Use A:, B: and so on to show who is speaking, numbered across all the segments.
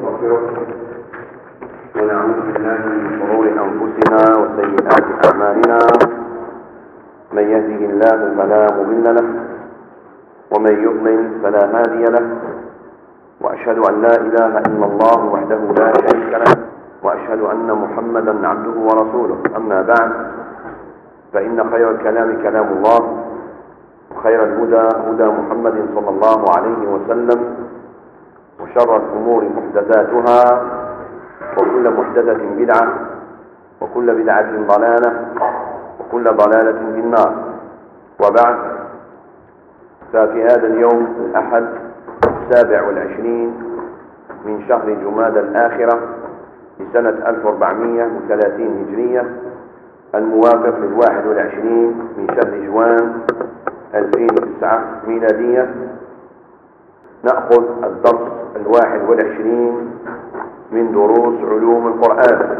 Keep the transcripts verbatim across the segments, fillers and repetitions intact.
A: ونستغفره ونعوذ بالله من شرور أنفسنا وسيئات أعمالنا. من يهده الله فلا مضل له ومن يضلل فلا هادي له، وأشهد أن لا إله إلا الله وحده لا شريك له، وأشهد أن محمدا عبده ورسوله. أما بعد، فإن خير الكلام كلام الله، وخير الهدى هدى محمد صلى الله عليه وسلم، وشر الأمور محدثاتها، وكل محدثة بدعة، وكل بدعة ضلالة، وكل ضلالة في النار. وبعد، ففي هذا اليوم الأحد السابع والعشرين من شهر جمادى الآخرة لسنة ألف وأربعمائة وثلاثين هجرية، الموافق للواحد والعشرين من شهر جوان ألفين وتسعة ميلادية، نأخذ الدرس الواحد والعشرين من دروس علوم القرآن،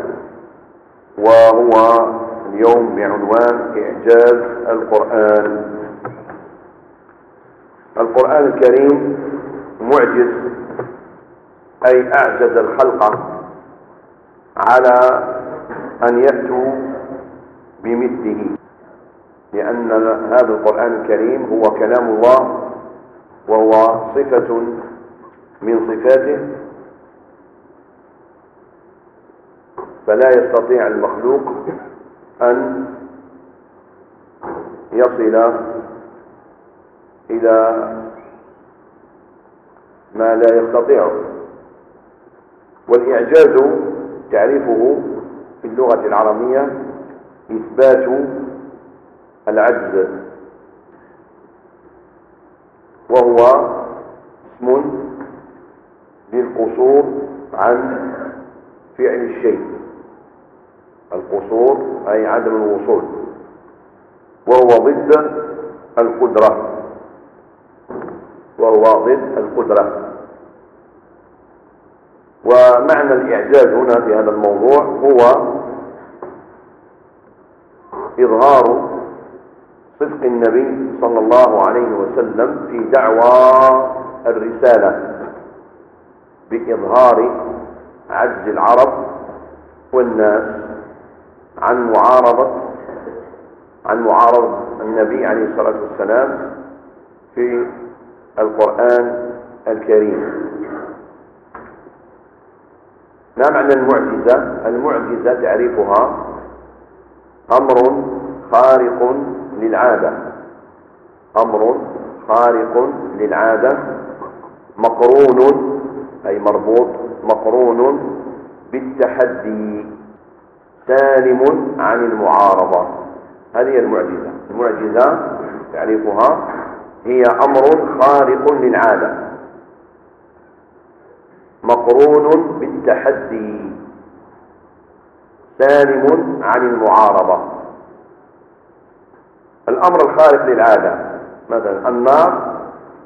A: وهو اليوم بعنوان إعجاز القرآن. القرآن الكريم معجز، أي أعجز الخلق على أن يأتوا بمثله، لأن هذا القرآن الكريم هو كلام الله، وهو صفة من صفاته، فلا يستطيع المخلوق أن يصل إلى ما لا يستطيعه. والإعجاز تعريفه في اللغة العربية إثبات العجز، وهو اسم للقصور عن فعل الشيء. القصور أي عدم الوصول، وهو ضد القدرة وهو ضد القدرة. ومعنى الإعجاز هنا في هذا الموضوع هو إظهار صدق النبي صلى الله عليه وسلم في دعوى الرسالة، بإظهار عجز العرب والناس عن معارضة عن معارضة النبي عليه الصلاة والسلام في القرآن الكريم. ما معنى المعجزة؟ المعجزة تعريفها أمر خارق للعادة، أمر خارق للعادة مقرون، أي مربوط، مقرون بالتحدي، سالم عن المعارضة. هذه المعجزة. المعجزة تعريفها هي أمر خارق للعادة مقرون بالتحدي، سالم عن المعارضة. الأمر الخارق للعادة، مثلا النار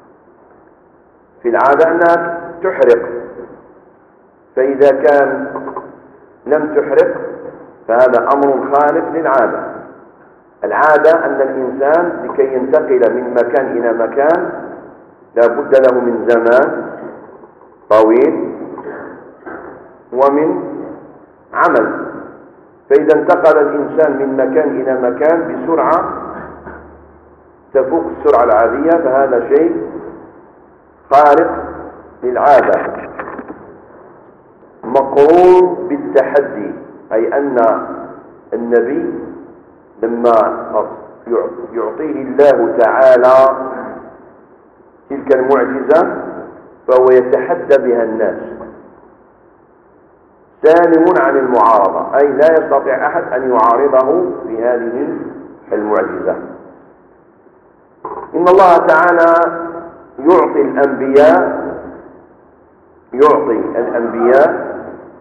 A: في العادة أنها تحرق، فإذا كان لم تحرق فهذا أمر خارق للعادة. العادة أن الإنسان لكي ينتقل من مكان إلى مكان لا بد له من زمان طويل ومن عمل، فإذا انتقل الإنسان من مكان إلى مكان بسرعة تفوق السرعة العادية، فهذا شيء خارق للعادة مقرون بالتحدي، أي أن النبي لما يعطيه الله تعالى تلك المعجزة فهو يتحدى بها الناس، سالم عن المعارضة، أي لا يستطيع أحد أن يعارضه في هذه المعجزة. إن الله تعالى يعطي الأنبياء يعطي الأنبياء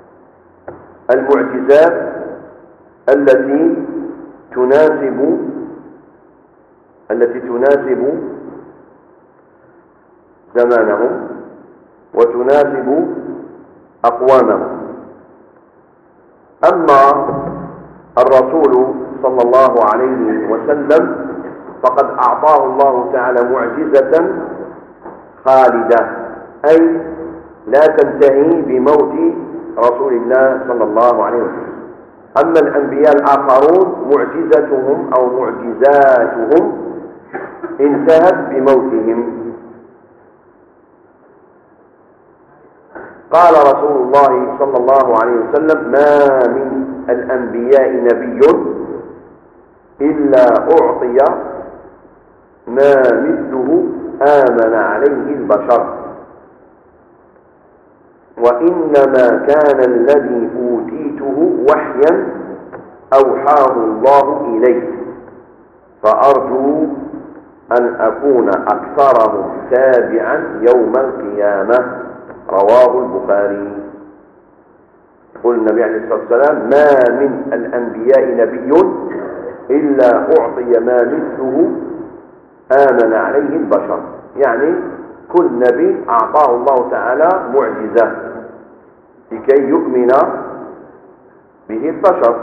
A: المعجزات التي تناسب التي تناسب زمانهم وتناسب أقوامهم. أما الرسول صلى الله عليه وسلم فقد أعطاه الله تعالى معجزة خالدة، أي لا تنتهي بموت رسول الله صلى الله عليه وسلم. أما الأنبياء الآخرون معجزتهم أو معجزاتهم انتهت بموتهم. قال رسول الله صلى الله عليه وسلم: ما من الأنبياء نبي إلا أعطي ما مثله آمن عليه البشر، وإنما كان الذي أوتيته وحيا أوحاه الله إليه، فأرجو أن أكون أكثرهم تابعا يوم القيامة. رواه البخاري. يقول النبي عليه الصلاة والسلام: ما من الأنبياء نبي إلا أعطي ما مثله آمن عليه البشر، يعني كل نبي أعطاه الله تعالى معجزة لكي يؤمن به البشر،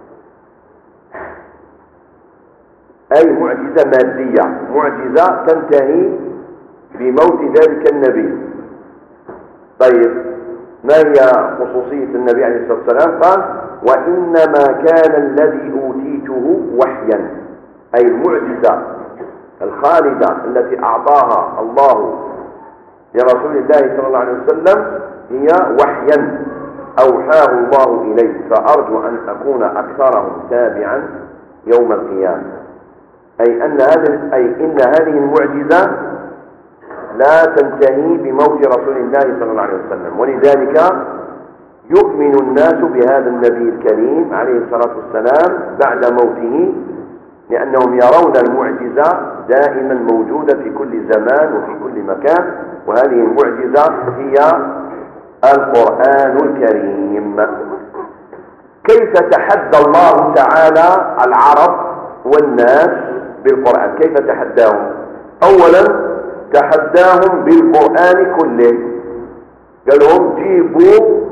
A: أي معجزة مادية، معجزة تنتهي بموت ذلك النبي. طيب، ما هي خصوصية النبي عليه الصلاة والسلام؟ قال: وإنما كان الذي أوتيته وحيا، أي المعجزة الخالدة التي أعطاها الله لرسول الله صلى الله عليه وسلم هي وحيا أوحاه الله إليه، فأرجو أن أكون أكثرهم تابعا يوم القيامة. أي أن هذه أي إن هذه المعجزة لا تنتهي بموت رسول الله صلى الله عليه وسلم، ولذلك يؤمن الناس بهذا النبي الكريم عليه الصلاة والسلام بعد موته، لأنهم يرون المعجزة دائما موجودة في كل زمان وفي كل مكان، وهذه المعجزة هي القرآن الكريم. كيف تحدى الله تعالى العرب والناس بالقرآن؟ كيف تحداهم؟ أولا تحداهم بالقرآن كله، قال لهم: جيبوا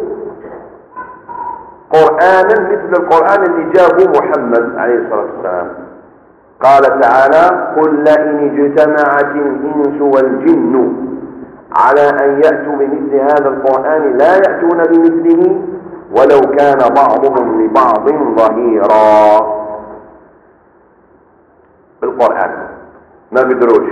A: قرآنا مثل القرآن اللي جابه محمد عليه الصلاة والسلام. قال تعالى: قل لئن اجتمعت الإنس والجن على أن يأتوا بمثل هذا القرآن لا يأتون بمثله ولو كان بعضهم لبعض ظهيرا. بالقرآن ما قدروش.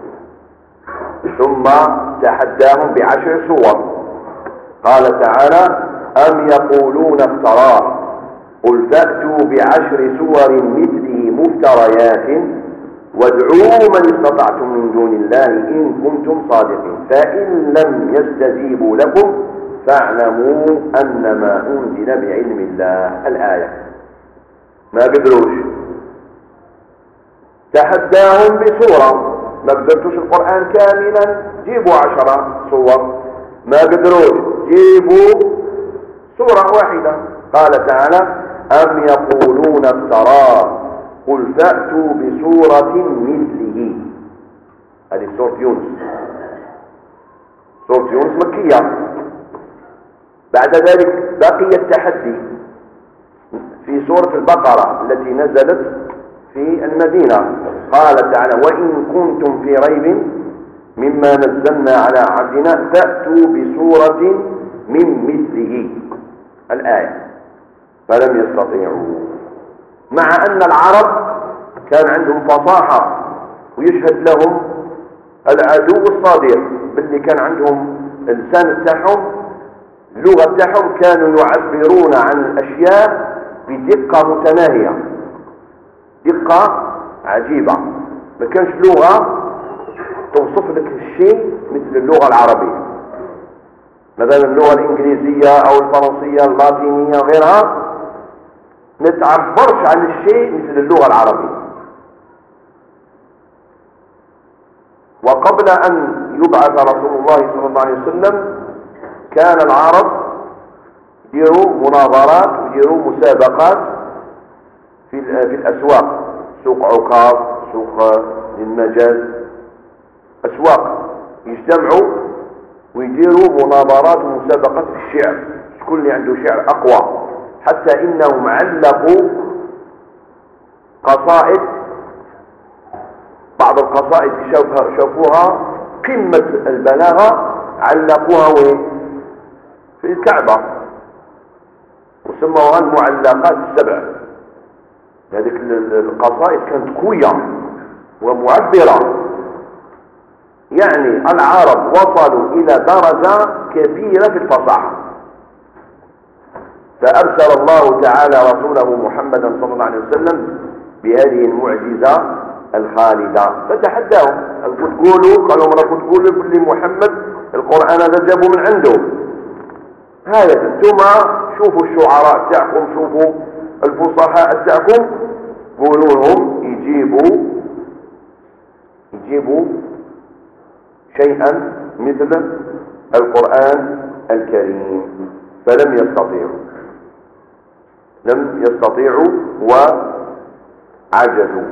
A: ثم تحداهم بعشر سور. قال تعالى: أم يقولون افتراه قل فأتوا بعشر سور مثله مفتريات وادعوا من استطعتم من دون الله إن كنتم صادقين فإن لم يستجيبوا لكم فاعلموا أنما أنزل بعلم الله. الآية ما قدروش. تحداهم بسورة، ما قدرتوش القرآن كاملا، جيبوا عشرة صور. ما قدروش، جيبوا سورة واحدة. قال تعالى: أم يقولون افتراه قل فأتوا بسورة مثله. هذه سورة يونس. سورة يونس مكية. بعد ذلك بقي التحدي في سورة البقرة التي نزلت في المدينة. قال تعالى: وإن كنتم في ريب مما نزلنا على عبدنا فأتوا بسورة من مثله. الآية. فلم يستطيعوا، مع أن العرب كان عندهم فصاحة ويشهد لهم العدو الصادق باللي كان عندهم اللسان تاعهم، اللغة تاعهم، كانوا يعبرون عن الأشياء بدقة متناهية، دقة عجيبة. ما كانش لغة توصف لك الشيء مثل اللغة العربية. مثلا اللغة الإنجليزية أو الفرنسية اللاتينية وغيرها ما تعبرش عن الشيء مثل اللغة العربية. وقبل أن يبعث رسول الله صلى الله عليه وسلم كان العرب يديروا مناظرات ويديروا مسابقات في في الأسواق، سوق عكاظ، سوق للمجاز، أسواق يجتمعوا ويديروا مناظرات ومسابقات في الشعر، شكون اللي عنده شعر أقوى، حتى إنهم علقوا قصائد، بعض القصائد شوفوها قمة البلاغة، علقوها في الكعبة، وسموها المعلقات السبع. هذيك القصائد كانت قوية ومعبرة، يعني العرب وصلوا إلى درجة كبيرة في الفصاحة، فأرسل الله تعالى رسوله محمدا صلى الله عليه وسلم بهذه المعجزة الخالدة، فتحداهم، قلت تقولوا، قالوا مرة كنت تقولوا باللي محمد القرآن هذا جابوا من عنده، هذا انتم شوفوا الشعراء تاعكم، شوفوا الفصحاء تاعكم، قولوا لهم يجيبوا يجيبوا شيئا مثل القرآن الكريم، فلم يستطيعوا لم يستطيعوا وعجزوا.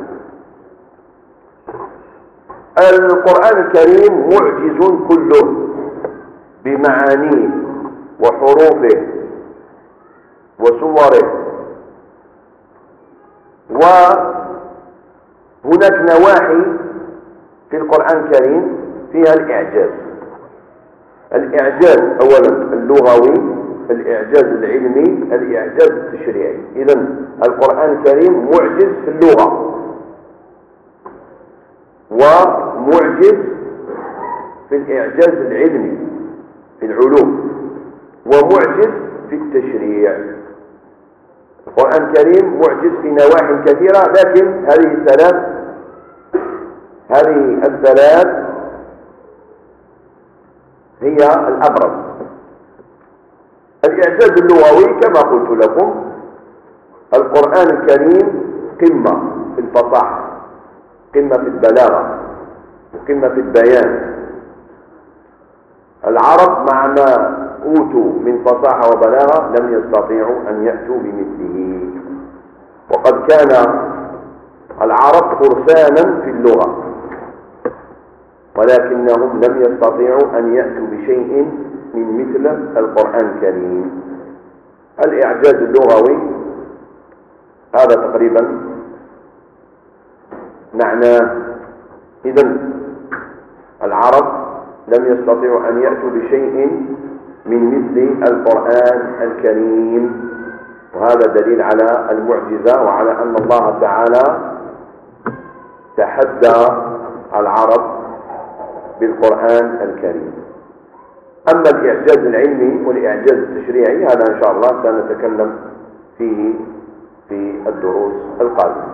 A: القرآن الكريم معجز كله بمعانيه وحروفه وصوره، وهناك نواحي في القرآن الكريم فيها الإعجاز. الإعجاز أولا اللغوي، الإعجاز العلمي، الإعجاز التشريعي. إذن القرآن الكريم معجز في اللغة، ومعجز في الإعجاز العلمي في العلوم، ومعجز في التشريع. القرآن الكريم معجز في نواحي كثيرة، لكن هذه الثلاث هذه الثلاث هي الأبرز. الإعجاز اللغوي كما قلت لكم، القرآن الكريم قمة في الفصاحة، قمة في البلاغة، وقمة في البيان. العرب مع ما أوتوا من فصاحة وبلاغة لم يستطيعوا أن يأتوا بمثله، وقد كان العرب فرسانا في اللغة، ولكنهم لم يستطيعوا أن يأتوا بشيء من مثل القرآن الكريم. الإعجاز اللغوي هذا تقريبا معناه. إذن العرب لم يستطيعوا أن يأتوا بشيء من مثل القرآن الكريم، وهذا دليل على المعجزة وعلى أن الله تعالى تحدى العرب بالقرآن الكريم. أما الإعجاز العلمي والإعجاز التشريعي هذا إن شاء الله سنتكلم فيه في الدروس القادمة.